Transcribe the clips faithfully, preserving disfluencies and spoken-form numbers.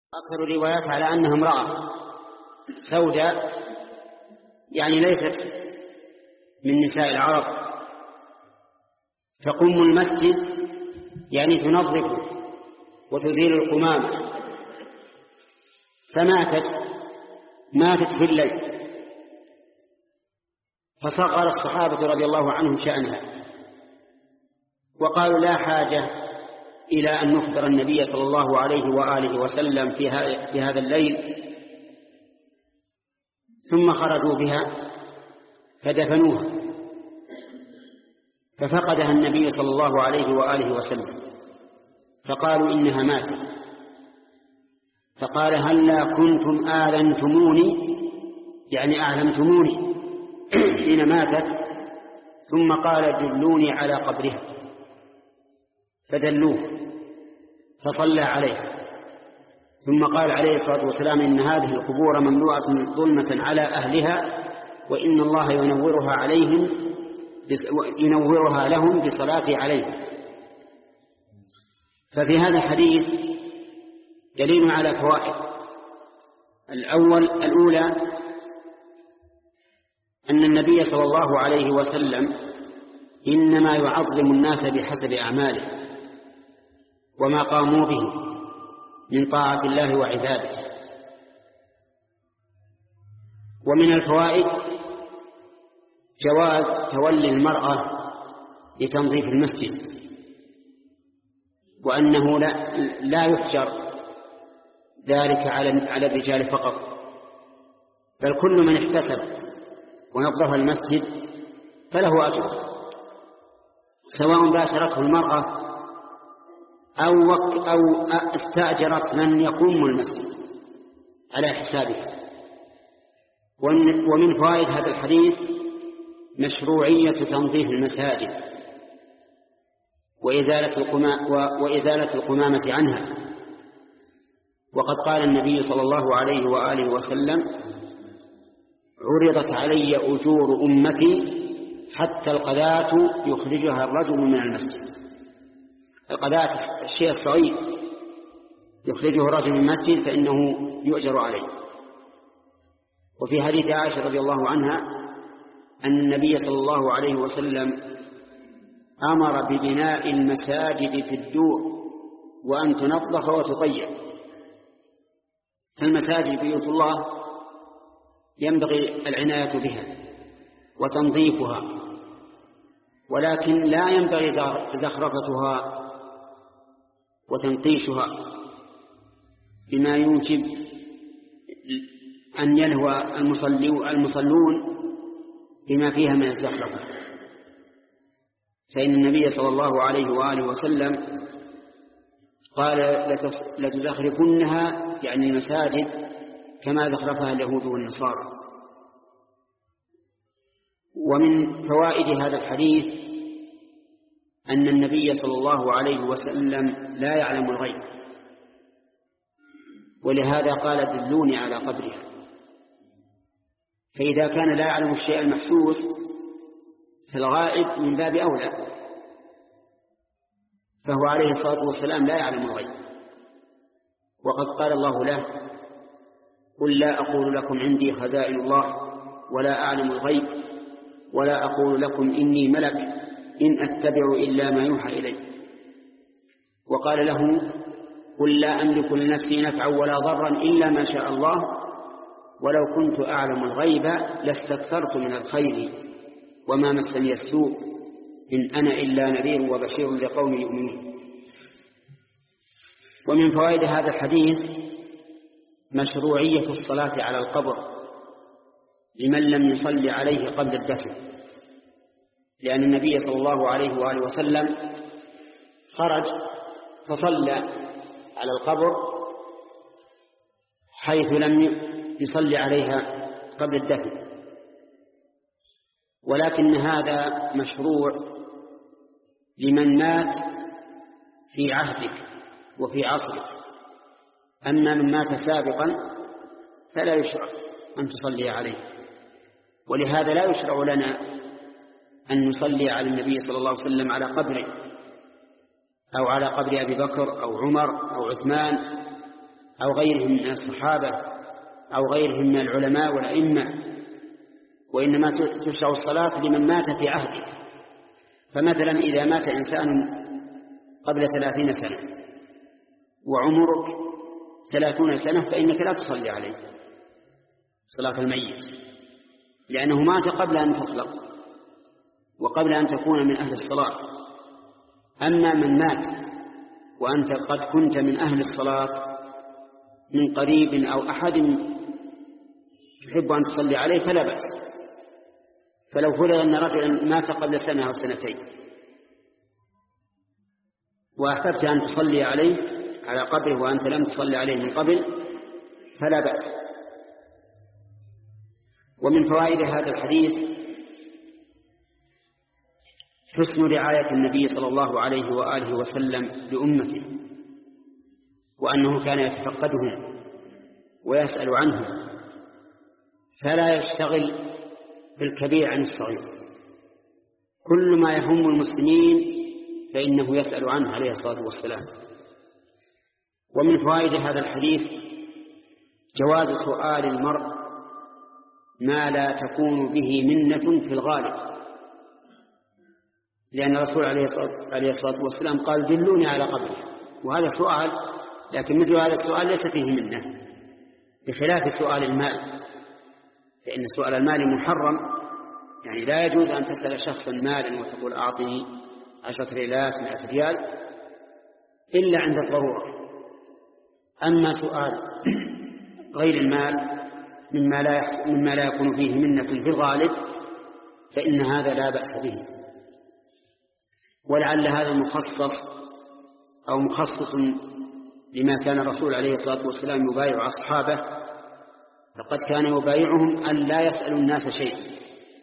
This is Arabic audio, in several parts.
أكثر الروايات على أنها امرأة سوداء، يعني ليست من نساء العرب، تقوم المسجد يعني تنظفه وتزيل القمامة، فماتت ماتت في الليل، فصغر الصحابة رضي الله عنهم شأنها وقالوا لا حاجة إلى أن نخبر النبي صلى الله عليه وآله وسلم في هذا الليل، ثم خرجوا بها فدفنوها، ففقدها النبي صلى الله عليه وآله وسلم، فقالوا إنها ماتت، فقال هلا كنتم آذنتموني، يعني أعلمتموني حين ماتت، ثم قال دلوني على قبرها، فدلوه فصلى عليها، ثم قال عليه الصلاة والسلام إن هذه القبور مملوءة ظلمة على أهلها، وإن الله ينورها عليهم ينورها لهم بصلاته عليهم. ففي هذا الحديث دليل على فوائد. الأول الأولى أن النبي صلى الله عليه وسلم إنما يعظم الناس بحسب أعماله وما قاموا به من طاعة الله وعبادته. ومن الفوائد جواز تولي المرأة لتنظيف المسجد، وأنه لا, لا يحجر ذلك على الرجال فقط، بل كل من احتسب ونظف المسجد فله أجر، سواء باشرته المرأة أو, أو استأجرت من يقوم المسجد على حسابها. ومن فوائد هذا الحديث مشروعية تنظيف المساجد وإزالة وإزالة القمامة عنها، وقد قال النبي صلى الله عليه وآله وسلم عرضت علي أجور أمتي حتى القذاة يخرجها الرجل من المسجد. القذاة الشيء الصغير يخرجه الرجل من المسجد فإنه يؤجر عليه. وفي حديث عائشة رضي الله عنها أن النبي صلى الله عليه وسلم أمر ببناء المساجد في الدور وأن تنظف وتطيب. فالمساجد بيوت الله ينبغي العناية بها وتنظيفها، ولكن لا ينبغي زخرفتها وتنقيشها بما يوجب أن يلهو المصلون بما فيها من الزخرفة. فإن النبي صلى الله عليه وآله وسلم قال لتزخرفنها، يعني المساجد كما زخرفها اليهود والنصارى. ومن فوائد هذا الحديث أن النبي صلى الله عليه وسلم لا يعلم الغيب، ولهذا قال دلوني على قبرها. فإذا كان لا يعلم الشيء المحسوس فالغائب من باب أولى، فهو عليه الصلاة والسلام لا يعلم الغيب، وقد قال الله له قل لا أقول لكم عندي خزائن الله ولا أعلم الغيب ولا أقول لكم إني ملك إن أتبع إلا ما يوحى إلي. وقال له قل لا أملك لنفسي نفعا ولا ضرا إلا ما شاء الله ولو كنت أعلم الغيب لاستكثرت من الخير وما مسني السوء إن أنا إلا نذير وبشير لقوم يؤمنون. ومن فوائد هذا الحديث مشروعية الصلاة على القبر لمن لم يصلي عليه قبل الدفن، لأن النبي صلى الله عليه وآله وسلم خرج فصلى على القبر حيث لم يصلي عليها قبل الدفن، ولكن هذا مشروع لمن مات في عهدك وفي عصرك، أما من مات سابقا فلا يشرع أن تصلي عليه. ولهذا لا يشرع لنا أن نصلي على النبي صلى الله عليه وسلم على قبره أو على قبر أبي بكر أو عمر أو عثمان أو غيرهم من الصحابة أو غيرهم من العلماء والأئمة، وإنما تشرع الصلاة لمن مات في عهده. فمثلا إذا مات إنسان قبل ثلاثين سنة وعمرك ثلاثون سنة فإنك لا تصلي عليه صلاة الميت، لأنه مات قبل أن تخلق وقبل أن تكون من أهل الصلاة. أما من مات وأنت قد كنت من أهل الصلاة من قريب أو أحد تحب أن تصلي عليه فلا بأس. فلو فرض أن رجلا مات قبل سنة أو سنتين وأحببت أن تصلي عليه على قبره وأنت لم تصلي عليه من قبل فلا بأس. ومن فوائد هذا الحديث حسن رعاية النبي صلى الله عليه وآله وسلم لأمته، وأنه كان يتفقدهم ويسأل عنهم، فلا يشتغل بالكبير عن الصغير. كل ما يهم المسلمين فإنه يسأل عنه عليه الصلاة والسلام. ومن فوائد هذا الحديث جواز سؤال المرء ما لا تكون به منة في الغالب، لأن الرسول عليه الصلاة والسلام قال دلوني على قبره، وهذا سؤال، لكن مثل هذا السؤال ليس فيه منة، بخلاف سؤال المال، فإن سؤال المال محرم، يعني لا يجوز أن تسأل شخصا مالا وتقول أعطني عشرة ريالات مئة ريال إلا عند الضرورة. أما سؤال غير المال مما لا, مما لا يكون فيه منة في الغالب فإن هذا لا بأس به. ولعل هذا مخصص أو مخصص لما كان الرسول عليه الصلاة والسلام يبايع أصحابه، فقد كان يبايعهم أن لا يسألوا الناس شيئا.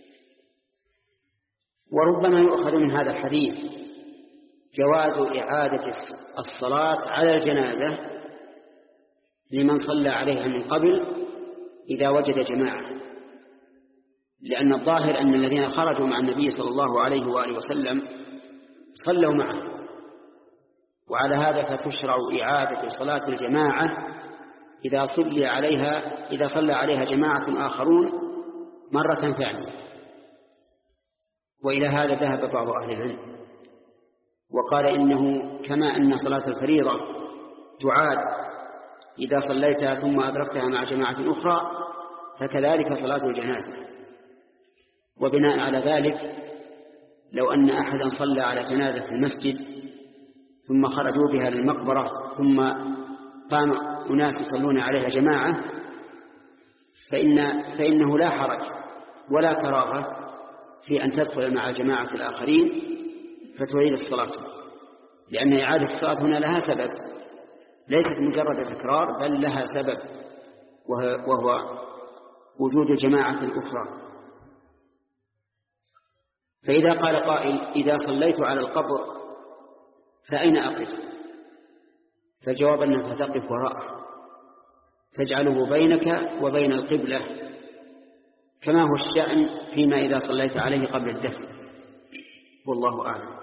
وربما يؤخذ من هذا الحديث جواز إعادة الصلاة على الجنازة لمن صلى عليها من قبل إذا وجد جماعة، لأن الظاهر أن الذين خرجوا مع النبي صلى الله عليه وآله وسلم صلوا معه، وعلى هذا فتشرع إعادة صلاة الجماعة إذا صلى عليها إذا صلى عليها جماعة آخرون مرة ثانية. وإلى هذا ذهب بعض أهل العلم وقال إنه كما أن صلاة الفريضة تعاد إذا صليتها ثم أدركتها مع جماعة أخرى فكذلك صلاة الجنازة. وبناء على ذلك لو أن أحدا صلى على جنازة في المسجد ثم خرجوا بها للمقبرة ثم قام أناس يصلون عليها جماعة فإن فإنه لا حرج ولا كراهة في أن تدخل مع جماعة الآخرين فتعيد الصلاة، لأن إعادة الصلاة هنا لها سبب، ليست مجرد تكرار بل لها سبب وهو وجود الجماعة الأخرى. فإذا قال قائل إذا صليت على القبر فأين أقف؟ فالجواب أنك تقف وراءه تجعله بينك وبين القبلة كما هو الشأن فيما إذا صليت عليه قبل الدفن، والله أعلم.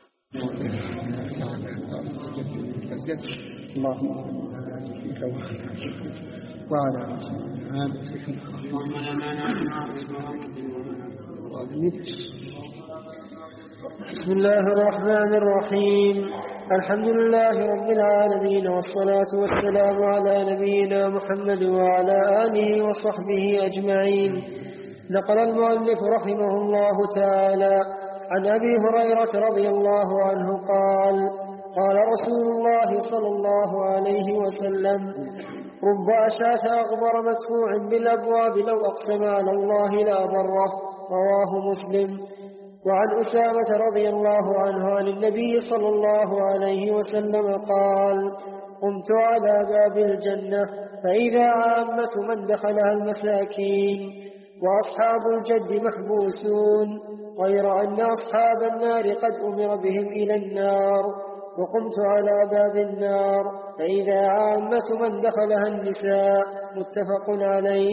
بسم الله الرحمن الرحيم. الحمد لله رب العالمين، والصلاة والسلام على نبينا محمد وعلى آله وصحبه أجمعين. نقل المؤلف رحمه الله تعالى عن أبي هريرة رضي الله عنه قال: قال رسول الله صلى الله عليه وسلم: رب أشعث أغبر مدفوع بالأبواب لو أقسم على الله لأبره. رواه مسلم. وعن أسامة رضي الله عنه عن النبي صلى الله عليه وسلم قال: قمت على باب الجنة فإذا عامة من دخلها المساكين وأصحاب الجد محبوسون، غير أن أصحاب النار قد أمر بهم إلى النار، وقمت على باب النار فإذا عامة من دخلها النساء. متفق عليه.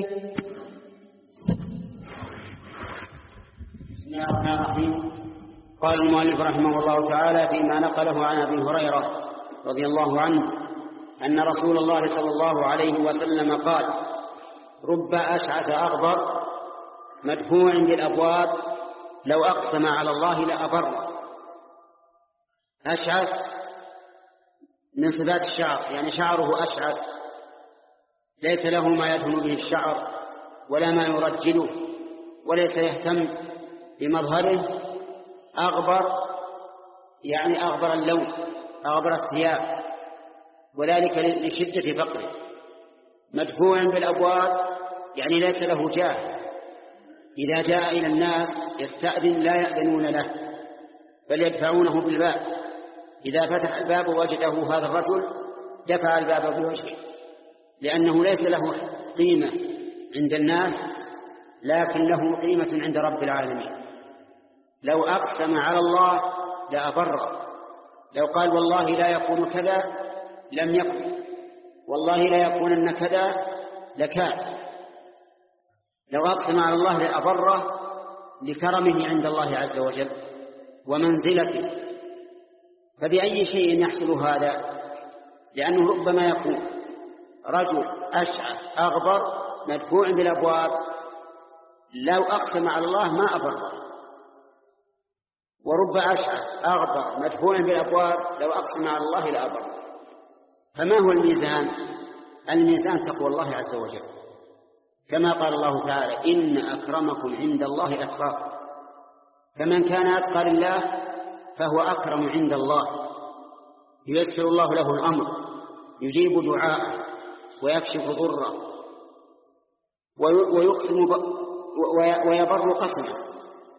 بسم الله الرحمن الرحيم. قال المؤلف رحمه الله تعالى فيما نقله عن أبي هريرة رضي الله عنه أن رسول الله صلى الله عليه وسلم قال: رب أشعث أغبر مدفوع بالأبواب لو أقسم على الله لأبر. أشعث من صفات الشعر، يعني شعره أشعث، ليس له ما يدهن به الشعر ولا ما يرجله، وليس يهتم بمظهره. أغبر يعني أغبر اللون، أغبر الثياب، وذلك لشدة فقره. مدفوع بالأبواب يعني ليس له جاه، إذا جاء إلى الناس يستأذن لا يأذنون له بل يدفعونه بالباب. إذا فتح الباب وجده هذا الرجل دفع الباب بوجهه، لأنه ليس له قيمة عند الناس لكن له قيمة عند رب العالمين. لو أقسم على الله لأبر، لو قال والله لا يكون كذا لم يكن، والله لا يكونن كذا لكان. لو أقسم على الله لأبره لكرمه عند الله عز وجل ومنزلته. فبأي شيء يحصل هذا؟ لأنه ربما يكون رجل أشعث أغبر مدفوع بالأبواب، لو أقسم على الله ما أبر. ورب أشعث أغبر مدفوع بالأبواب لو أقسم على الله لأبر. فما هو الميزان؟ الميزان تقوى الله عز وجل، كما قال الله تعالى: إن أكرمكم عند الله أتقاكم. فمن كان أتقى لله فهو أكرم عند الله، ييسر الله له الأمر، يجيب دعاءه ويكشف ضره ويقسم ويبر قسمه.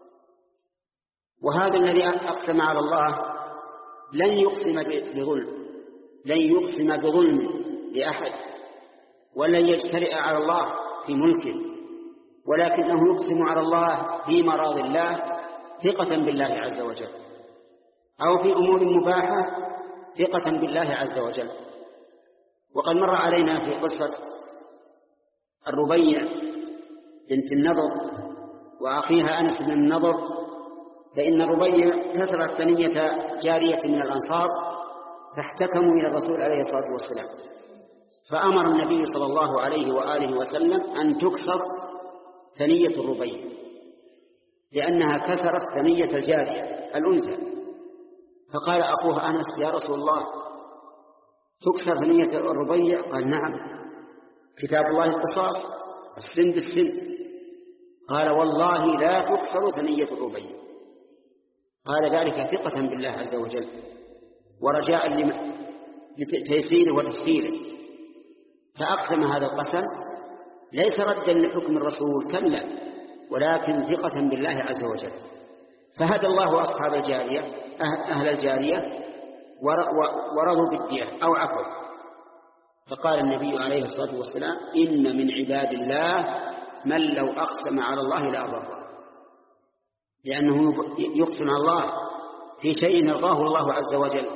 وهذا الذي أقسم على الله لن يقسم بظلم، لن يقسم بظلم لأحد، ولن يجترئ على الله في ملكه، ولكنه يقسم على الله في مراض الله ثقة بالله عز وجل، أو في أمور مباحة ثقة بالله عز وجل. وقد مر علينا في قصة الربيع بنت النضر وأخيها أنس بن النضر، فإن الربيع كسرت ثنية جارية من الأنصار فاحتكموا إلى الرسول عليه الصلاة والسلام، فأمر النبي صلى الله عليه وآله وسلم أن تكسر ثنية الربيع لأنها كسرت ثنية الجارية الأنثى. فقال أخوها أنس: يا رسول الله تكسر ثنية الربيع؟ قال: نعم، كتاب الله القصاص، السن بالسن. قال: والله لا تكسر ثنية الربيع. قال ذلك ثقة بالله عز وجل ورجاء لتيسيره وتسهيله، فأقسم هذا القسم ليس ردا لحكم الرسول، كلا، ولكن ثقة بالله عز وجل. فهدى الله أصحاب الجارية أهل الجارية ورضوا بالدية أو عفوا. فقال النبي عليه الصلاة والسلام: إن من عباد الله من لو أقسم على الله لأبره، لأنه يقسم على الله في شيء يرضاه الله عز وجل.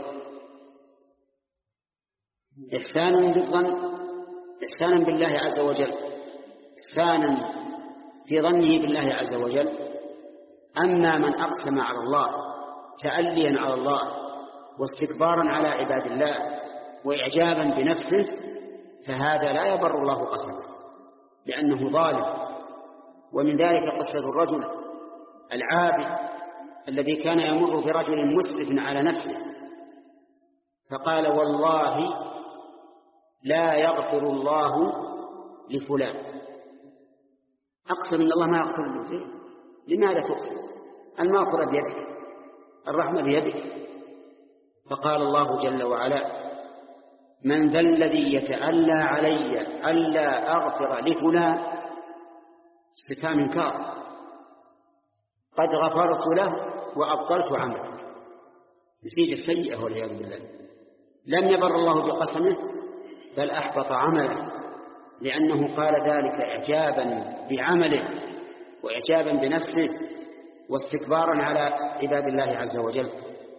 إحسانا بالظن، إحسانا بالله عز وجل، إحسانا في ظنه بالله عز وجل. أما من أقسم على الله تأليا على الله واستكبارا على عباد الله وإعجابا بنفسه فهذا لا يبر الله قسمه لأنه ظالم. ومن ذلك قصة الرجل العابد الذي كان يمر برجل مسرف على نفسه فقال: والله لا يغفر الله لفلان. أقسم إن الله ما يغفر له. لماذا تقسم؟ المغفرة بيدك، الرحمة بيدك. فقال الله جل وعلا: من ذا الذي يتألى علي ألا أغفر لفلان؟ استفهام إنكار. قد غفرت له وأبطلت عمله. نتيجة سيئة والعياذ بالله. لم يبر الله بقسمه بل أحبط عمله، لأنه قال ذلك إعجابا بعمله وإعجابا بنفسه واستكبارا على عباد الله عز وجل.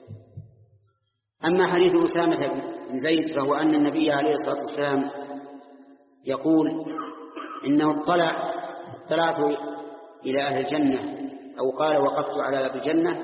أما حديث أسامة بن زيد فهو أن النبي عليه الصلاة والسلام يقول: إنه اطلع اطلعت إلى أهل الجنة، أو قال: وقفت على باب الجنة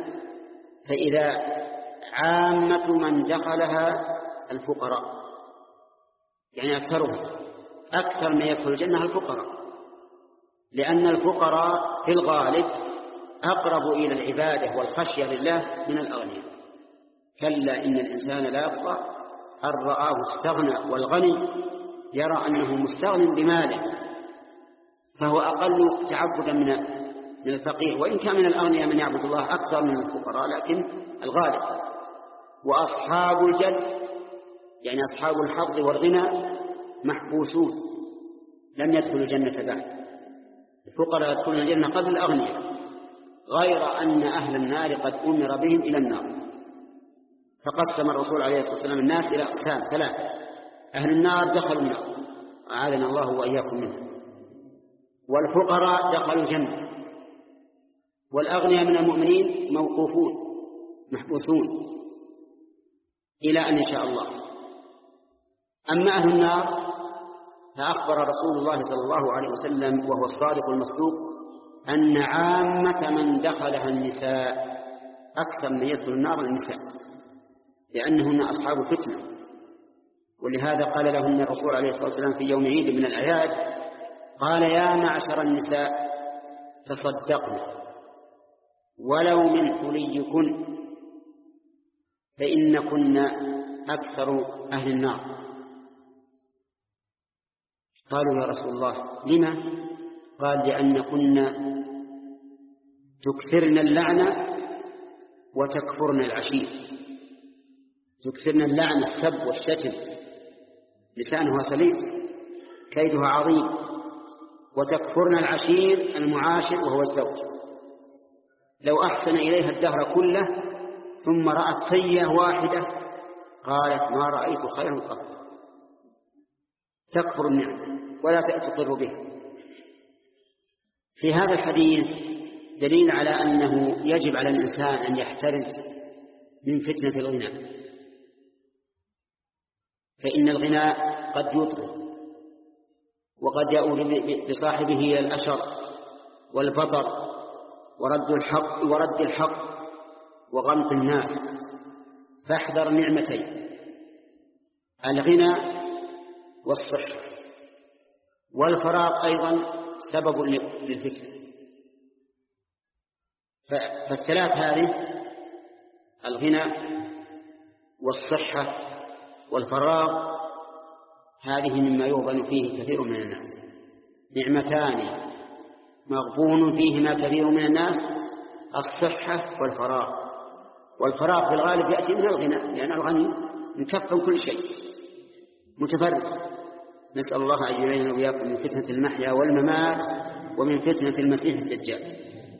فإذا عامة من دخلها الفقراء. يعني أكثرهم، أكثر من يدخل الجنة الفقراء، لأن الفقراء في الغالب أقرب إلى العبادة والخشية لله من الأغنياء. كلا إن الإنسان لا يطغى أن رآه استغنى، والغني يرى أنه مستغن بماله فهو أقل تعبدا من من الفقير، وإن كان من الأغنياء من يعبد الله أكثر من الفقراء، لكن الغالب. وأصحاب الجد يعني أصحاب الحظ والغنى محبوسون، لم يدخلوا الجنة بعد. الفقراء يدخلون الجنة قبل الأغنياء، غير أن أهل النار قد أمر بهم إلى النار. فقسم الرسول عليه الصلاة والسلام الناس إلى أقسام ثلاثة: أهل النار دخلوا النار، أعاذنا الله وإياكم منه، والفقراء دخلوا الجنة، والأغنياء من المؤمنين موقوفون محبوسون إلى أن يشاء الله. أما أهل النار فأخبر رسول الله صلى الله عليه وسلم وهو الصادق المصدوق أن عامة من دخلها النساء، أكثر من يدخل النار النساء، لأنهن أصحاب فتنة. ولهذا قال لهن الرسول عليه الصلاة والسلام في يوم عيد من الأعياد، قال: يا معشر النساء تصدقن ولو من حليكن فإنكن أكثر أهل النار. قالوا: يا رسول الله لما؟ قال: لأنكن تكثرن اللعنة وتكفرن العشير. تكثرن اللعنة السب والشتم، لسانها سليط كيدها عظيم، وتكفرن العشير المعاشر وهو الزوج. لو أحسن إليها الدهر كله ثم رأت سيئة واحدة قالت: ما رأيت خيرا قط. تكفر النعمة ولا تقر بها. في هذا الحديث دليل على أنه يجب على الإنسان أن يحترز من فتنة الغنى، فإن الغنى قد يطغي وقد يؤول بصاحبه إلى الأشر والبطر ورد الحق ورد الحق وغمط الناس. فاحذر نعمتين: الغنى والصحة، والفراغ أيضا سبب للفتنة. فالثلاث هذه، الغنى والصحة والفراغ، هذه مما يغبن فيه كثير من الناس، نعمتان مغبون فيهما كثير من الناس: الصحة والفراغ. والفراغ في الغالب يأتي من الغنى، لأن الغني مكفى كل شيء متفرغ. نسأل الله أن يعيننا وإياكم من فتنة المحيا والممات ومن فتنة المسيح الدجال.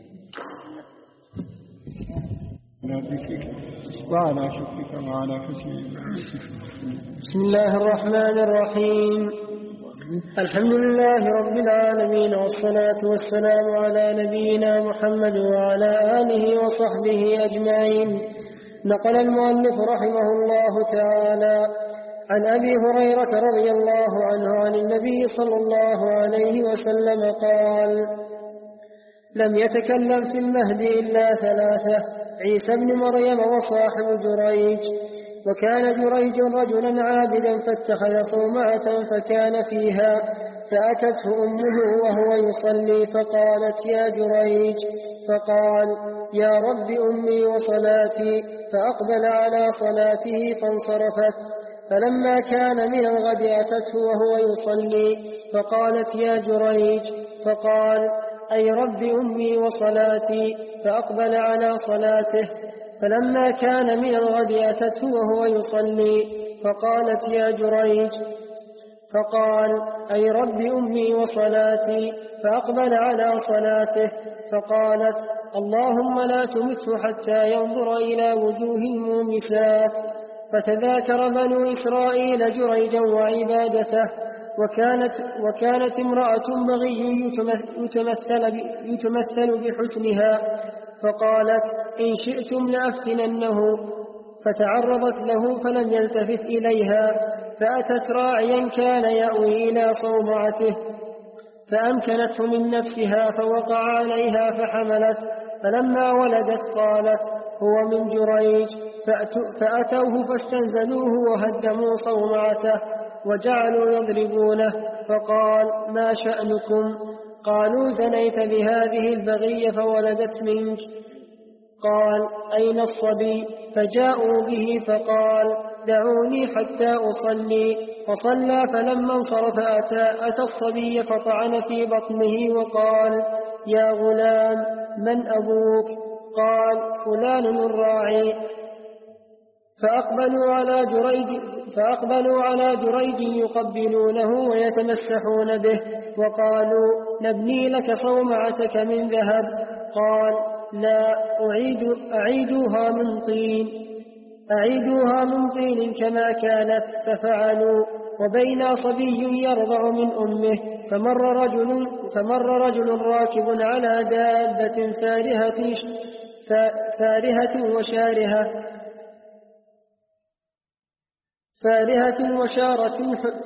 وعلى شكرك وعلى حسنك. بسم الله الرحمن الرحيم. الحمد لله رب العالمين، والصلاة والسلام على نبينا محمد وعلى آله وصحبه أجمعين. نقل المؤلف رحمه الله تعالى عن أبي هريرة رضي الله عنه عن النبي صلى الله عليه وسلم قال: لم يتكلم في المهد إلا ثلاثة: عيسى بن مريم وصاحب جريج. وكان جريج رجلا عابدا فاتخذ صومعة فكان فيها، فأتته أمه وهو يصلي فقالت: يا جريج. فقال: يا رب أمي وصلاتي، فأقبل على صلاته فانصرفت. فلما كان من الغد أتته وهو يصلي فقالت: يا جريج. فقال: أي رب أمي وصلاتي، فأقبل على صلاته. فلما كان من الغد أتته وهو يصلي فقالت: يا جريج. فقال: أي رب أمي وصلاتي، فأقبل على صلاته. فقالت: اللهم لا تمته حتى ينظر إلى وجوه المومسات. فتذاكر بنو إسرائيل جريجا وعبادته. وكانت, وكانت امرأة بغي يتمثل, يتمثل بحسنها، فقالت: إن شئتم لأفتننه. فتعرضت له فلم يلتفت إليها، فأتت راعيا كان يأوي إلى صومعته فأمكنته من نفسها، فوقع عليها فحملت. فلما ولدت قالت: هو من جريج. فأتوه فاستنزلوه وهدموا صومعته وجعلوا يضربونه، فقال: ما شأنكم؟ قالوا: زنيت بهذه البغية فولدت منك. قال: أين الصبي؟ فجاءوا به فقال: دعوني حتى أصلي. فصلى، فلما انصرف أتى, أتى الصبي فطعن في بطنه وقال: يا غلام، من أبوك؟ قال: فلان الراعي. فأقبلوا على جريج فأقبلوا على جريج يقبلونه ويتمسحون به، وقالوا: نبني لك صومعتك من ذهب. قال: لا، أعيد أعيدوها من طين أعيدوها من طين كما كانت. ففعلوا. وبين صبي يرضع من أمه، فمر رجل, فمر رجل راكب على دابة فارهة, فارهة وشارهة فارهة وشارة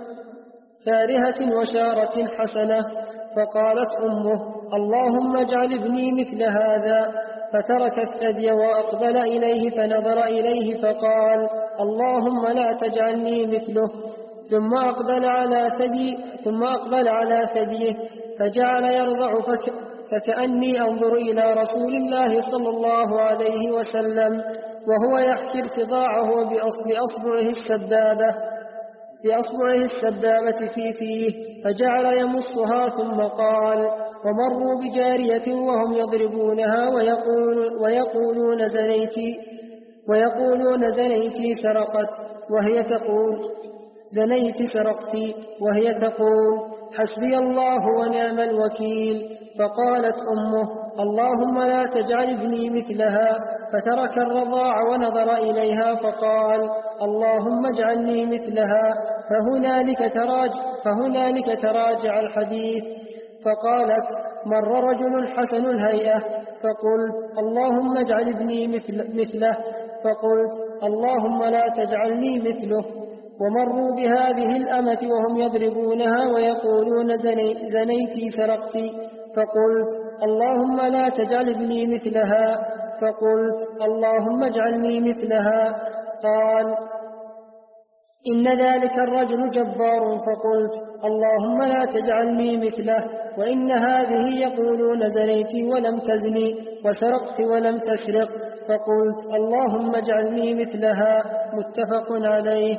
فارهة وشارة حسنة. فقالت أمه: اللهم اجعل ابني مثل هذا. فترك الثدي وأقبل إليه، فنظر إليه فقال: اللهم لا تجعلني مثله. ثم أقبل على ثدي ثم أقبل على ثديه، فجعل يرضع، فك فكأني أنظر إلى رسول الله صلى الله عليه وسلم وهو يحكي ارتضاعه بأصبعه السبابة بأصبعه السبابة في فيه، فجعل يمصها. ثم قال: ومروا بجارية وهم يضربونها ويقول ويقولون زنيتي ويقولون زنيتي سرقت، وهي تقول زنيت سرقتي، وهي تقول: حسبي الله ونعم الوكيل. فقالت أمه: اللهم لا تجعل ابني مثلها. فترك الرضاع ونظر إليها فقال: اللهم اجعلني مثلها. فهنالك تراجع, فهنالك تراجع الحديث. فقالت: مر رجل حسن الهيئة، فقلت: اللهم اجعل ابني مثل مثله. فقلت: اللهم لا تجعلني مثله. ومروا بهذه الأمة وهم يضربونها ويقولون زني زنيتي سرقتي، فقلت: اللهم لا تجعل ابني مثلها. فقلت: اللهم اجعلني مثلها. قال: إن ذلك الرجل جبار. فقلت: اللهم لا تجعلني مثله. وإن هذه يقولون زنيتي ولم تزني، وسرقت ولم تسرق. فقلت: اللهم اجعلني مثلها. متفق عليه.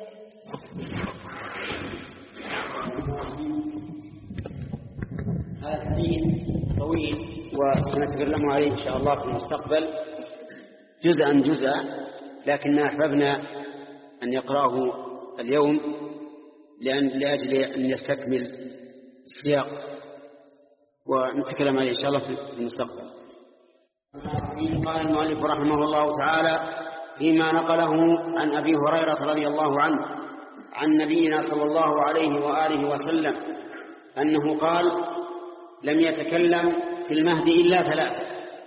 هذا الحديث طويل وسنتكلم عليه إن شاء الله في المستقبل جزءا جزءا، لكننا أحببنا أن يقرأه اليوم لأن لأجل أن يستكمل السياق ونتكلم عليه إن شاء الله في المستقبل. قال المؤلف رحمه الله تعالى فيما نقله عن أبي هريرة رضي الله عنه عن نبينا صلى الله عليه وآله وسلم أنه قال: لم يتكلم في المهد إلا ثلاثة.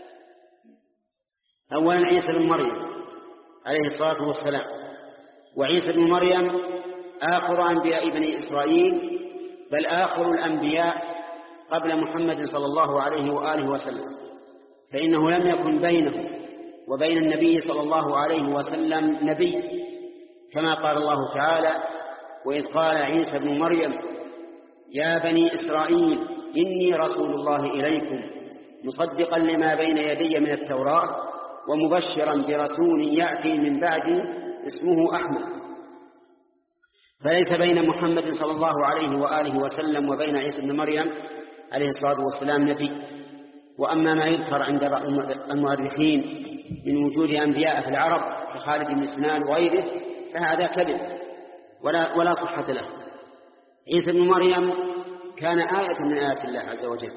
أولا عيسى بن مريم عليه الصلاة والسلام، وعيسى بن مريم آخر أنبياء بني إسرائيل، بل آخر الأنبياء قبل محمد صلى الله عليه وآله وسلم، فإنه لم يكن بينه وبين النبي صلى الله عليه وسلم نبي، كما قال الله تعالى: وإذ قال عيسى بن مريم يا بني إسرائيل إني رسول الله إليكم مصدقا لما بين يدي من التوراة ومبشرا برسول يأتي من بعدي اسمه أحمد. فليس بين محمد صلى الله عليه وآله وسلم وبين عيسى بن مريم عليه الصلاة والسلام نبي. وأما ما يذكر عند بعض المؤرخين من وجود أنبياء في العرب كخالد بن سنان وغيره فهذا كذب ولا, ولا صحة له. عيسى بن مريم كان آية من آيات الله عز وجل،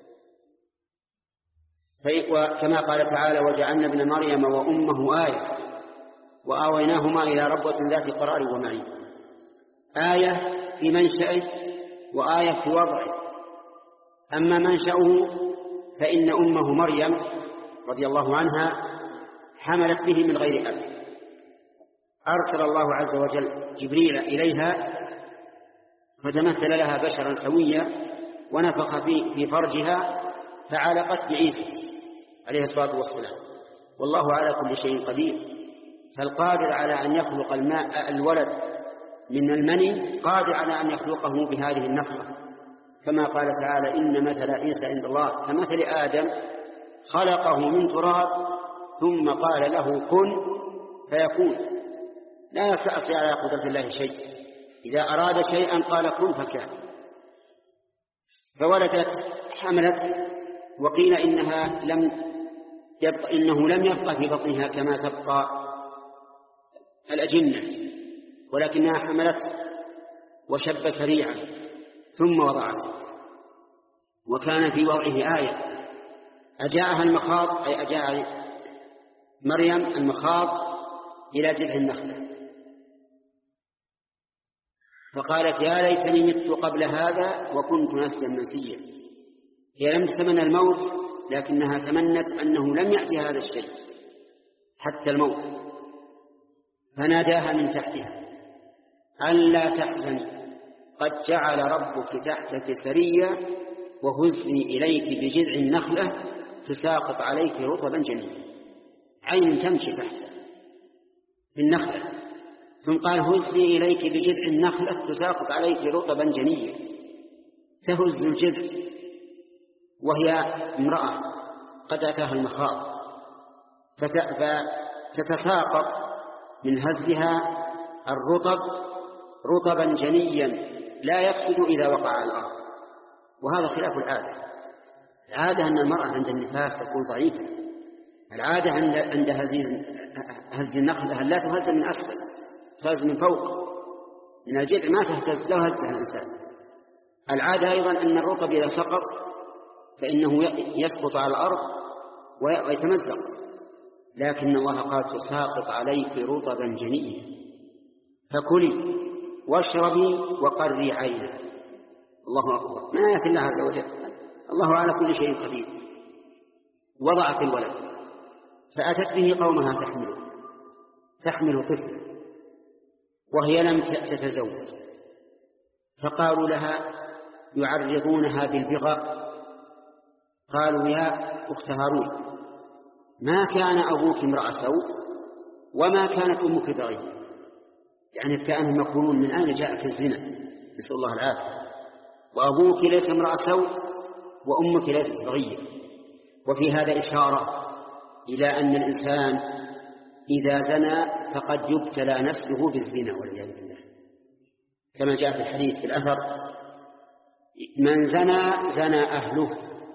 وكما قال تعالى: وجعلنا ابن مريم وأمه آية وآويناهما إلى ربوة ذات قرار ومعين. آية في منشأه وآية في وضعه. أما منشأه فإن أمه مريم رضي الله عنها حملت به من غير أب، أرسل الله عز وجل جبريل إليها فتمثل لها بشرا سويا ونفخ في فرجها فعلقت بعيسى عليه الصلاة والسلام. والله على كل شيء قدير، فالقادر على أن يخلق الماء الولد من المني قادر على أن يخلقه بهذه النفخة، كما قال تعالى: إن مثل عيسى عند الله كمثل آدم خلقه من تراب ثم قال له كن فيكون. لا يستعصي على قدرة الله شيء، إذا أراد شيئا قال كن فكان. فولدت حملت، وقيل إنها لم يبقى إنه لم يبقى في بطنها كما تبقى الأجنة، ولكنها حملت وشب سريعا ثم وضعت. وكان في وضعه آية، أجاءها المخاض، أي أجاء مريم المخاض إلى جذع النخلة فقالت: يا ليتني مت قبل هذا وكنت نسيا منسيا. هي لم تتمنى الموت، لكنها تمنت أنه لم يأتي هذا الشيء حتى الموت. فناداها من تحتها: ألا تحزني، قد جعل ربك تحتك سريا وهزي إليك بجذع النخلة تساقط عليك رطبا جنيا. عين تمشي تحت في النخلة، ثم قال: هزي إليك بجذع النخلة تساقط عليك رطبا جنيا. تهز الجذع وهي امرأة قد أتاها المخاض، فتتساقط من هزها الرطب رطبا جنيا لا يفسد إذا وقع على الأرض. وهذا خلاف العادة. العادة أن المرأة عند النفاس تكون ضعيفة. العادة عند هز النخلة لا تهز من أسفل، تهز من فوق، من الجذع ما تهتز لو هزها الإنسان. العادة أيضا أن الرطب إذا سقط فإنه يسقط على الأرض ويتمزق، لكن الله قال: تساقط عليك رطبا جنيا فكلي واشربي وقري عينا. الله أكبر، من آيات الله عز وجل. الله على كل شيء قدير. وضعت الولد فأتت به قومها تحمله تحمل طفلا وهي لم تتزوج، فقالوا لها يعرضونها بالبغاء، قالوا: يا أخت هارون، ما كان أبوك امرأ سوء وما كانت أمك بغيا. يعني كأنهم يقولون: من أين جاءك الزنا؟ نسأل الله العافية. وأبوك ليس امرأ سوء وأمك ليست بغيا. وفي هذا إشارة إلى أن الإنسان إذا زنى فقد يبتلى نسله بالزنا والعياذ بالله، كما جاء في الحديث في الأثر: من زنى زنى أهله.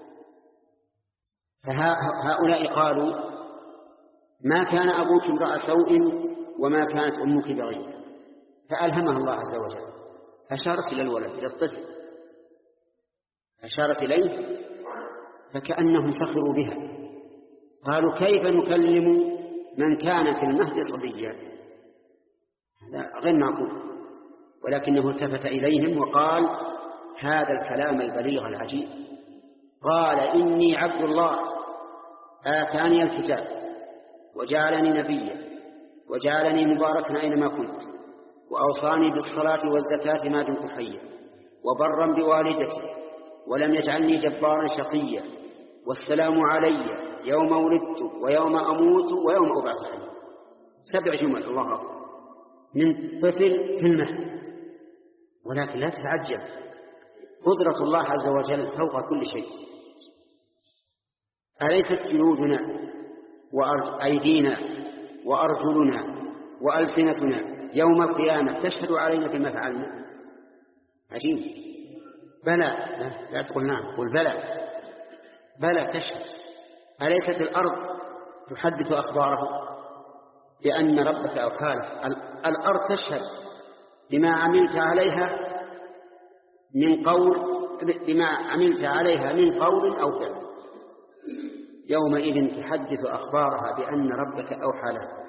فهؤلاء قالوا: ما كان أبوك امرأ سوء وما كانت أمك بغيا، فألهمها الله عز وجل. أشارت إلى الولد، إلى الطفل، أشارت إليه، فكأنهم سخروا بها، قالوا: كيف نكلم من كان في المهد صبيا؟ هذا غير معقول. ولكنه التفت إليهم وقال هذا الكلام البليغ العجيب، قال: إني عبد الله آتاني الكتاب وجعلني نبيا وجعلني مباركا أينما كنت وأوصاني بالصلاة والزكاة ما دمت حيا وبرا بوالدتي ولم يجعلني جبارا شقيا والسلام علي يوم ولدت ويوم أموت ويوم أبعث حيا. سبع جمل، الله أكبر، من طفل في المهد. ولكن لا تتعجب، قدرة الله عز وجل فوق كل شيء. أليست جلودنا وأيدينا وأرجلنا وألسنتنا يوم القيامة تشهد علينا بما فعلنا؟ عجيب. بلى، لا تقول نعم، قل بلى، بلى تشهد. أليست الأرض تحدث أخباره بأن ربك أوحى له؟ الأرض تشهد بما عملت عليها من قول بما عملت عليها من قول أو فعل. يومئذ تحدث أخبارها بأن ربك أوحى لها.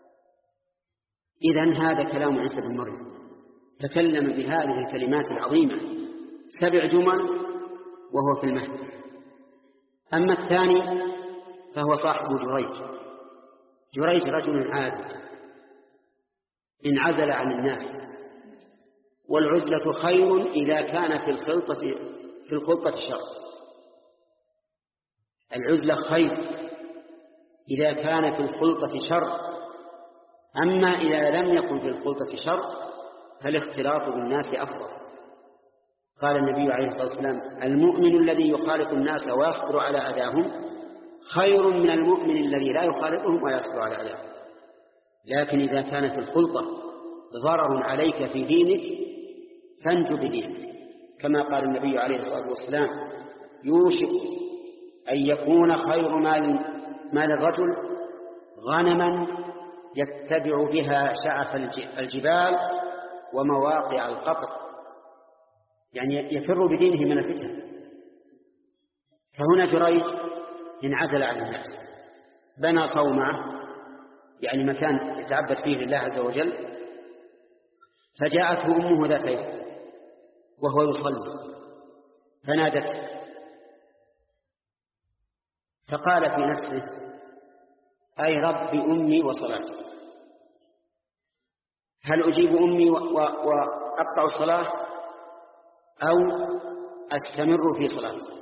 إذن هذا كلام عيسى بن مريم، تكلم بهذه الكلمات العظيمة، سبع جمل وهو في المهد. أما الثاني فهو صاحب جريج. جريج رجل عابد انعزل عن الناس، والعزلة خير إذا كان في الخلطة في الخلطة شر. العزلة خير إذا كان في الخلطة شر، أما إذا لم يكن في الخلطة شر فالاختلاط بالناس أفضل. قال النبي عليه الصلاة والسلام: المؤمن الذي يخالط الناس ويصبر على أذاهم خير من المؤمن الذي لا يخالطهم ويصبر على أذاهم. لكن إذا كانت الخلطة ضرر عليك في دينك فانجو بدينك، كما قال النبي عليه الصلاة والسلام: يوشك أن يكون خير مال, مال الرجل غنما يتبع بها شعف الجبال ومواقع القطر، يعني يفر بدينه من الفتن. فهنا جريج انعزل عن الناس، بنى صومعة يعني مكان يتعبد فيه لله عز وجل، فجاءته أمه ذات يوم وهو يصلي فنادته، فقال في نفسه: أي رب أمي وصلاتي، هل أجيب أمي وأقطع الصلاة أو أستمر في صلاتي؟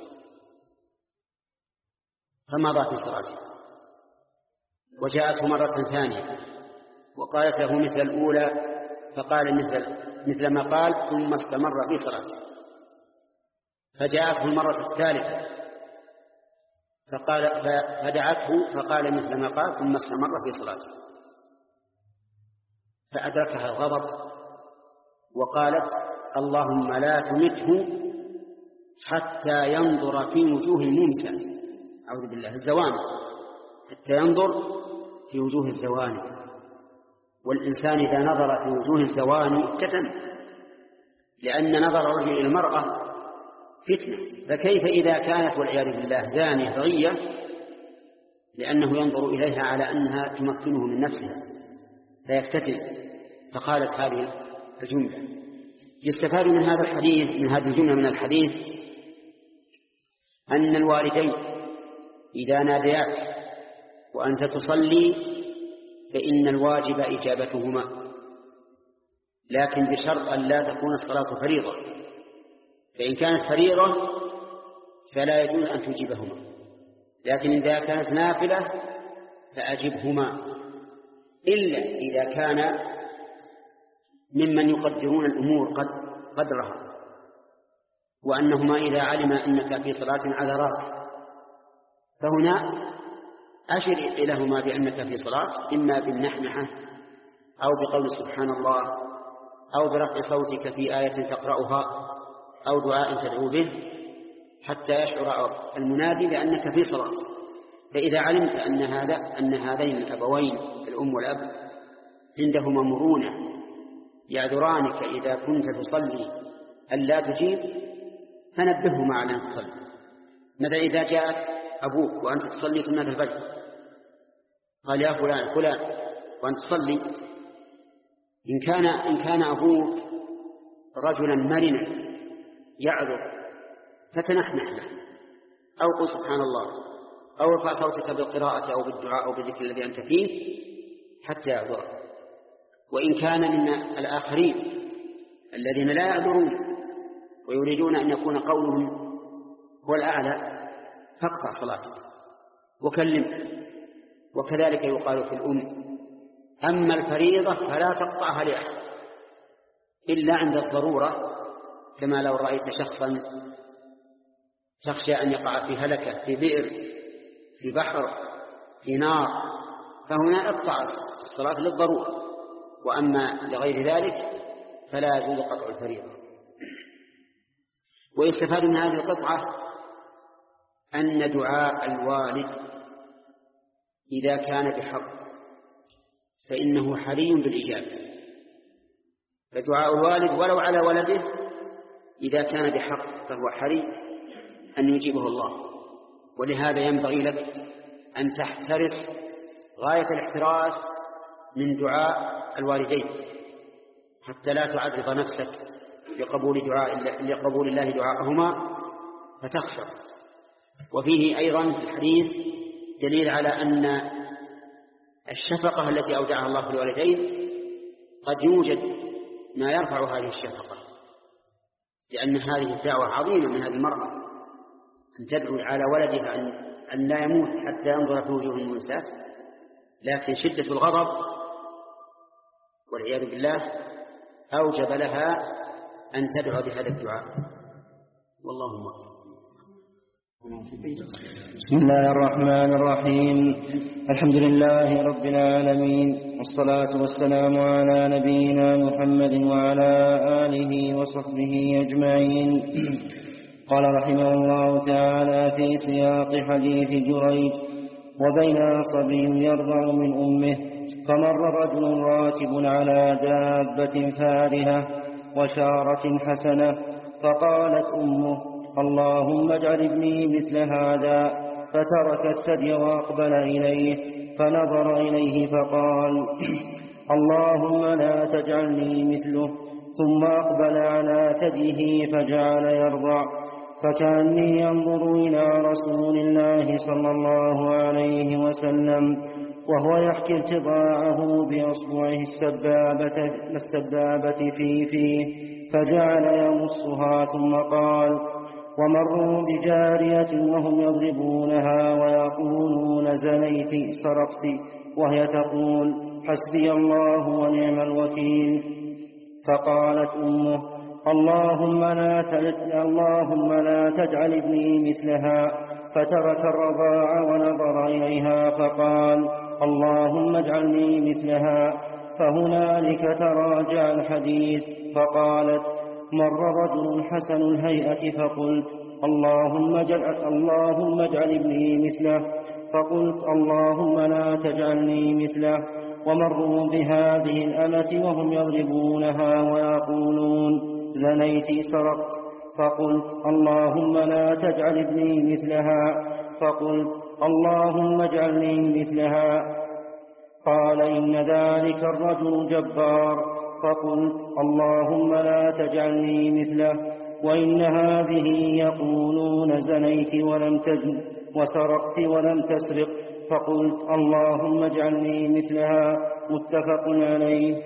فمضى في صلاته. وجاءته مرة ثانية وقالت له مثل الأولى، فقال مثل, مثل ما قال، ثم استمر في صلاته. فجاءته المرة الثالثة فقال فدعته فقال مثل ما قال، ثم استمر في صلاته. فأدركها الغضب وقالت: اللهم لا تمته حتى ينظر في وجوه المومسات، أعوذ بالله، الزواني، حتى ينظر في وجوه الزواني. والإنسان إذا نظر في وجوه الزواني افتتن، لأن نظر الرجل إلى المرأة فتنة، فكيف إذا كانت والعياذ بالله زانية بغية، لأنه ينظر إليها على أنها تمكنه من نفسها فيفتتن. فقالت هذه الجملة. يستفاد من هذا الحديث، من هذه الجملة من الحديث، أن الوالدين إذا نادياك وأنت تصلي فإن الواجب إجابتهما، لكن بشرط أن لا تكون الصلاة فريضة. فإن كانت فريضة فلا يجوز أن تجيبهما، لكن إذا كانت نافلة فأجبهما، إلا إذا كان ممن يقدرون الأمور قدرها، وأنهما إذا علم أنك في صلاة عذراك فهنا أشر إليهما بأنك في صلاة، إما بالنحنحة أو بقول سبحان الله أو برفع صوتك في آية تقرأها أو دعاء تدعو به، حتى يشعر المنادي بأنك في صلاة. فإذا علمت أن هذا أن هذين الأبوين الأم والأب عندهما مرونة يعذرانك إذا كنت تصلي أن لا تجيب، فنبههما على أن تصلي. مثلا إذا جاء أبوك وأنت تصلي سنة الفجر قال: يا فلان فلان وأنت تصلي، إن كان إن كان أبوك رجلا مرنا يعذر فتنحنح له، أو قل سبحان الله، أو ارفع صوتك بالقراءة أو بالدعاء أو بالذكر الذي أنت فيه حتى يعذر. وإن كان من الآخرين الذين لا يعذرون ويريدون أن يكون قولهم هو الأعلى فاقطع صلاتك وكلم. وكذلك يقال في الأم: أما الفريضة فلا تقطعها لأحد إلا عند الضرورة، كما لو رأيت شخصا تخشى أن يقع في هلكة، في بئر، في بحر، في نار، فهنا اقطع الصلاة للضرورة. وأما لغير ذلك فلا يجوز قطع الفريضة. ويستفاد من هذه القطعة أن دعاء الوالد إذا كان بحق فإنه حري بالإجابة. فدعاء الوالد ولو على ولده إذا كان بحق فهو حري أن يجيبه الله. ولهذا ينبغي لك أن تحترس غاية الاحتراس من دعاء الوالدين حتى لا تعرض نفسك لقبول دعاء لقبول الله دعاءهما فتخسر. وفيه أيضا في الحديث دليل على أن الشفقة التي أودعها الله في الوالدين قد يوجد ما يرفع هذه الشفقة، لأن هذه الدعوة عظيمة من هذه المرأة، أن تدعو على ولدها أن لا يموت حتى ينظر في وجوه المنسات، لكن شدة الغضب والعياذ بالله أوجب لها أن تدعو بهذا الدعاء. والله أكبر. بسم الله الرحمن الرحيم. الحمد لله رب العالمين، والصلاة والسلام على نبينا محمد وعلى آله وصحبه أجمعين. قال رحمه الله تعالى في سياق حديث جريج: وبين صبي يرضع من أمه فمر رجل راكب على دابة فارهة وشارة حسنة، فقالت أمه: اللهم اجعل ابني مثل هذا، فترك الثدي وأقبل إليه، فنظر إليه فقال: اللهم لا تجعلني مثله، ثم أقبل على ثديه فجعل يرضع، فكأني ينظر إلى رسول الله صلى الله عليه وسلم وهو يحكي ارتضاعه بأصبعه السبابة, السبابة في فيه، فجعل يمصها ثم قال: ومروا بجارية وهم يضربونها ويقولون: زنيت سرقت، وهي تقول: حسبي الله ونعم الوكيل. فقالت أمه: اللهم لا اللهم لا تجعل ابني مثلها، فترك الرضاع ونظر إليها فقال: اللهم اجعلني مثلها. فهنالك تراجع الحديث. فقالت: مر رجل حسن الهيئة فقلت: اللهم اجعل, اللهم اجعل ابني مثله، فقلت: اللهم لا تجعلني مثله. ومروا بهذه الأمة وهم يضربونها ويقولون: زنيت سرقت، فقلت: اللهم لا تجعل ابني مثلها، فقلت: اللهم اجعلني مثلها. قال: إن ذلك الرجل جبار. فقلت: اللهم لا تجعلني مثله. وإن هذه يقولون: زنيت ولم تزن، وسرقت ولم تسرق. فقلت: اللهم اجعلني مثلها. متفق عليه.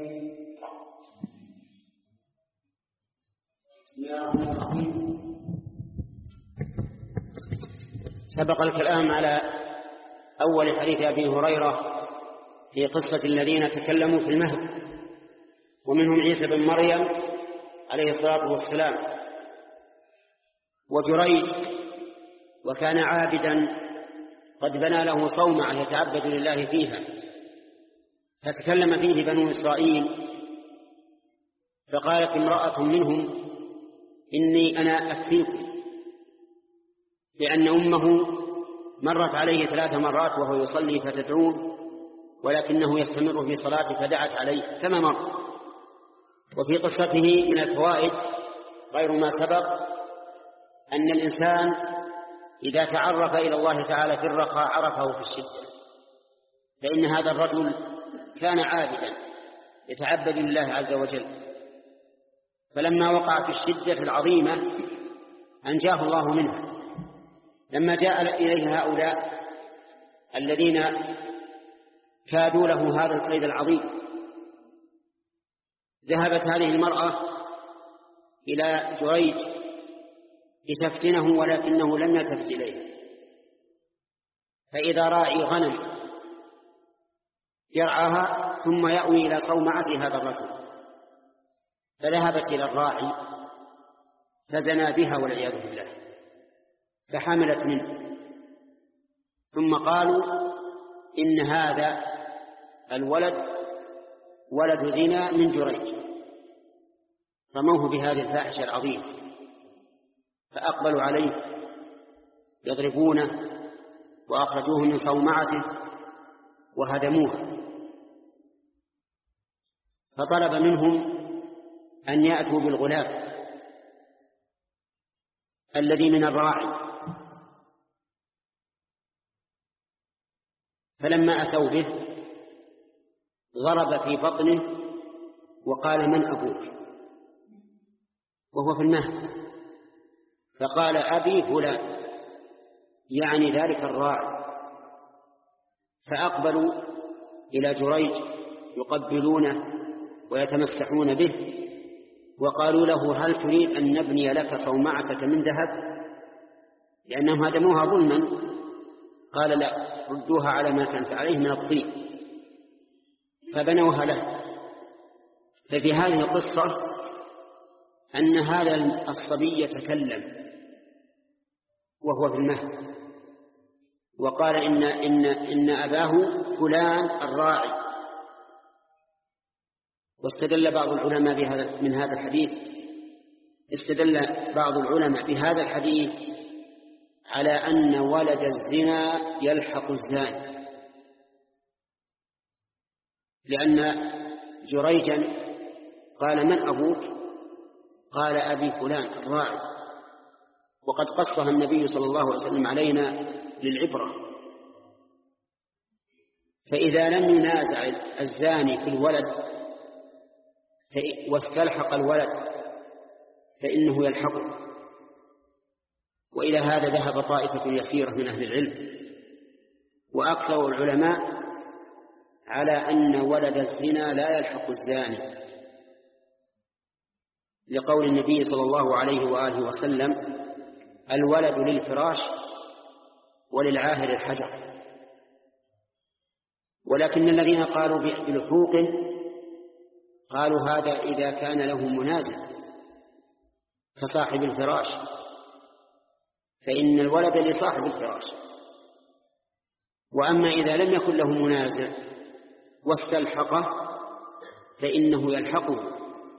سبق الكلام على أول حديث أبي هريرة في قصة الذين تكلموا في المهد، ومنهم عيسى بن مريم عليه الصلاة والسلام، وجريج، وكان عابدا قد بنى له صومعة يتعبد لله فيها، فتكلم فيه بنو إسرائيل. فقالت امرأة منهم: إني أنا أكفيكم، لأن أمه مرت عليه ثلاث مرات وهو يصلي فتدعوه، ولكنه يستمر في صلاته فدعت عليه كما مر. وفي قصته من الفوائد غير ما سبق أن الإنسان إذا تعرف إلى الله تعالى في الرخاء عرفه في الشدة، فإن هذا الرجل كان عابدا يتعبد لله عز وجل، فلما وقع في الشدة العظيمة أنجاه الله منها. لما جاء إليه هؤلاء الذين كادوا له هذا الكيد العظيم، ذهبت هذه المرأة إلى جريج لتفتنه، ولكنه لم يلتفت إليه. فإذا راعي غنم يرعاها ثم يأوي إلى صومعة هذا الرجل، فذهبت إلى الراعي فزنى بها والعياذ بالله، فحملت منه. ثم قالوا: إن هذا الولد ولد زنا من جريج. رموه بهذه الفاحشة العظيمة، فأقبلوا عليه يضربونه وأخرجوه من صومعته وهدموها. فطلب منهم أن يأتوا بالغلام الذي من الراعي، فلما أتوا به ضرب في بطنه وقال: من أبوك؟ وهو في المهد، فقال: أبي فلان، يعني ذلك الراعي. فأقبلوا إلى جريج يقبلونه ويتمسحون به، وقالوا له: هل تريد أن نبني لك صومعتك من ذهب؟ لأنهم هدموها ظلما. قال: لا، ردوها على ما كانت عليه من الطين. فبنوها له، ففي هذه القصة أن هذا الصبي يتكلم وهو في المهد وقال إن, إن, إن أباه فلان الراعي. واستدل بعض العلماء بهذا من هذا الحديث استدل بعض العلماء بهذا الحديث على أن ولد الزنا يلحق الزاني، لأن جريجا قال من أبوك؟ قال أبي فلان الراعي، وقد قصها النبي صلى الله عليه وسلم علينا للعبرة. فإذا لم ينازع الزاني في الولد واستلحق الولد فإنه يلحقه. وإلى هذا ذهب طائفة يسيرة من أهل العلم، وأكثر العلماء على أن ولد الزنا لا يلحق الزاني، لقول النبي صلى الله عليه وآله وسلم الولد للفراش وللعاهر الحجر. ولكن الذين قالوا بلحوقه قالوا هذا إذا كان له منازع كصاحب الفراش، فإن الولد لصاحب الفراش. وأما إذا لم يكن له منازع واستلحقه فإنه يلحقه،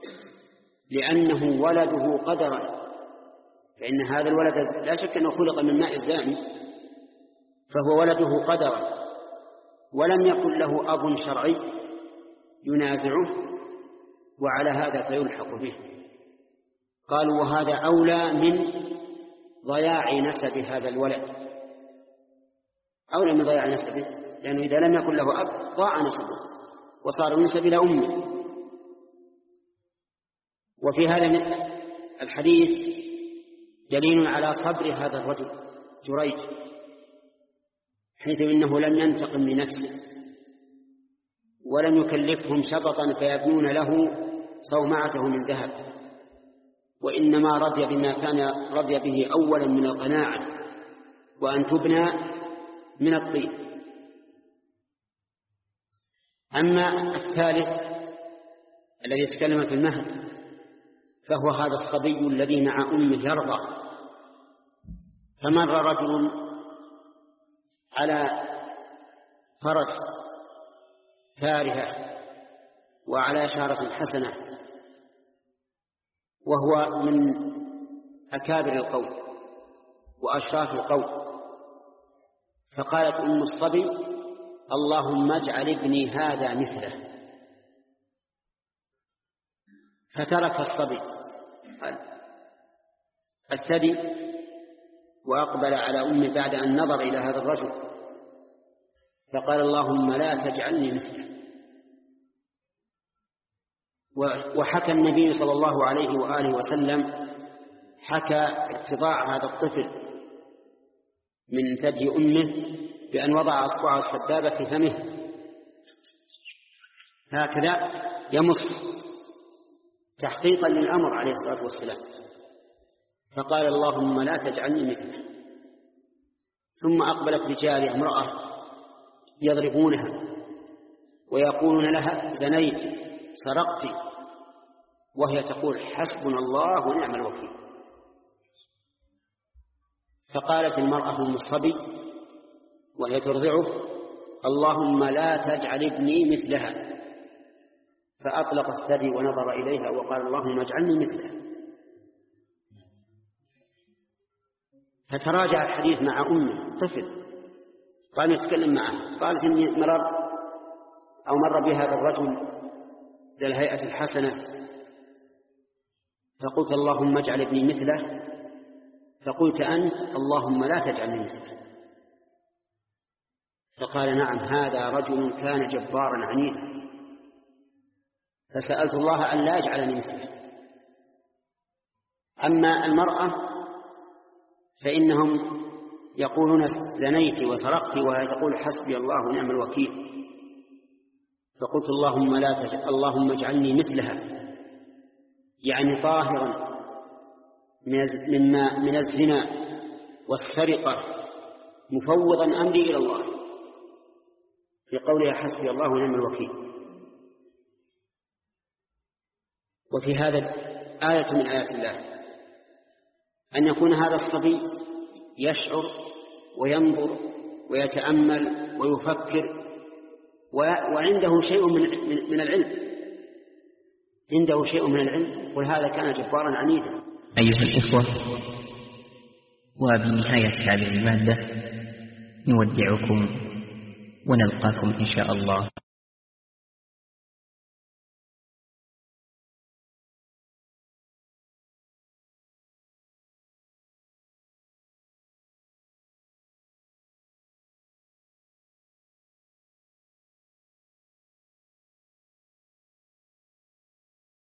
لأنه ولده قدرا، فإن هذا الولد لا شك أنه خلق من ماء الزاني، فهو ولده قدرا، ولم يكن له أب شرعي ينازعه، وعلى هذا فيلحق به. قالوا وهذا أولى من ضياع نسب هذا الولد، أولى من ضياع نسبه، لأنه إذا لم يكن له أب ضاع نسبه وصار ينسب إلى أمه. وفي هذا الحديث دليل على صبر هذا الرجل جريج، حيث إنه لم ينتقم لنفسه ولم يكلفهم شططا فيبنون له صومعته من ذهب، وإنما رضي بما كان رضي به أولا من القناعة، وأن تبنى من الطين. أما الثالث الذي يتكلم في المهد فهو هذا الصبي الذي مع أمه يرضع. فمر رجل على فرس فارهة وعلى شارة حسنة وهو من أكابر القوم وأشراف القوم، فقالت أم الصبي اللهم اجعل ابني هذا مثله، فترك الصبي الثدي وأقبل على أمه بعد أن نظر إلى هذا الرجل فقال اللهم لا تجعلني مثله. وحكى النبي صلى الله عليه وآله وسلم حكى ارتضاع هذا الطفل من ثدي أمه بأن وضع أصبعه السبابة في فمه هكذا يمص تحقيقا للأمر عليه الصلاة والسلام، فقال اللهم لا تجعلني مثله. ثم أقبلت بجارية امرأة يضربونها ويقولون لها زنيت سرقت، وهي تقول حسبنا الله ونعم الوكيل. فقالت المرأة أم الصبي وهي ترضعه اللهم لا تجعل ابني مثلها، فأطلق الثدي ونظر إليها وقال اللهم اجعلني مثلها. فتراجع الحديث مع أمه طفل، قال يتكلم معه، قالت إني مررت أو مر بهذا الرجل ذا الهيئة الحسنة فقلت اللهم اجعل ابني مثله، فقلت أنت اللهم لا تجعلني مثله. فقال نعم هذا رجل كان جبارا عنيدا، فسألت الله أن لا يجعلني مثله. أما المرأة فإنهم يقولون زنيت وسرقت وهي تقول حسبي الله ونعم الوكيل، فقلت اللهم لا تجعل اللهم اجعلني مثلها، يعني طاهرا مما من الزنا والسرقة مفوضا أمري إلى الله، في قولها حسبي الله ونعم الوكيل. وفي هذا آية من آيات الله أن يكون هذا الصبي يشعر وينظر ويتأمل ويفكر وعنده شيء من العلم عنده شيء من العلم وهذا كان جبارا عنيدا. أيها الإخوة، وبنهاية هذه المادة نودعكم ونلقاكم إن شاء الله